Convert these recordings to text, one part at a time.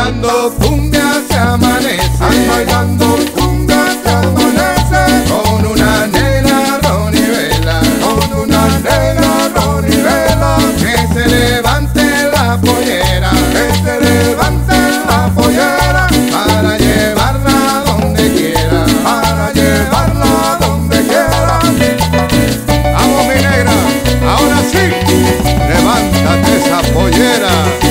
bailando cumbia se amanece. Ay, bailando cumbia se amanece. Con una negra ronivela. Con una negra ronivela. Que se levante la pollera. Que se levante la pollera. Para llevarla donde quiera. Para llevarla donde quiera. Vamos, mi negra, ahora sí, levántate esa pollera.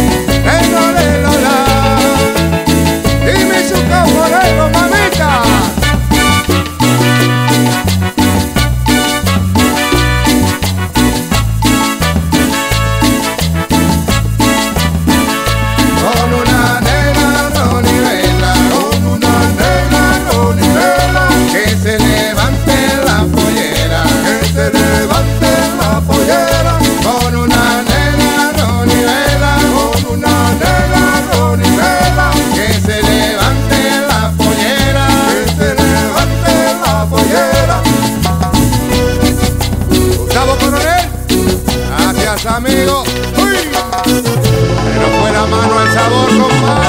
Dime su caporero, mamita. Con una negra ronivela. Con una negra ronivela. Que se levante la pollera. Que se levante la pollera. Con una negra ronivela. Con una negra ronivela. Que se levante la pollera. Que se levante la pollera. Gustavo Coronel, gracias amigo. Uy, pero fue la mano al sabor, compadre.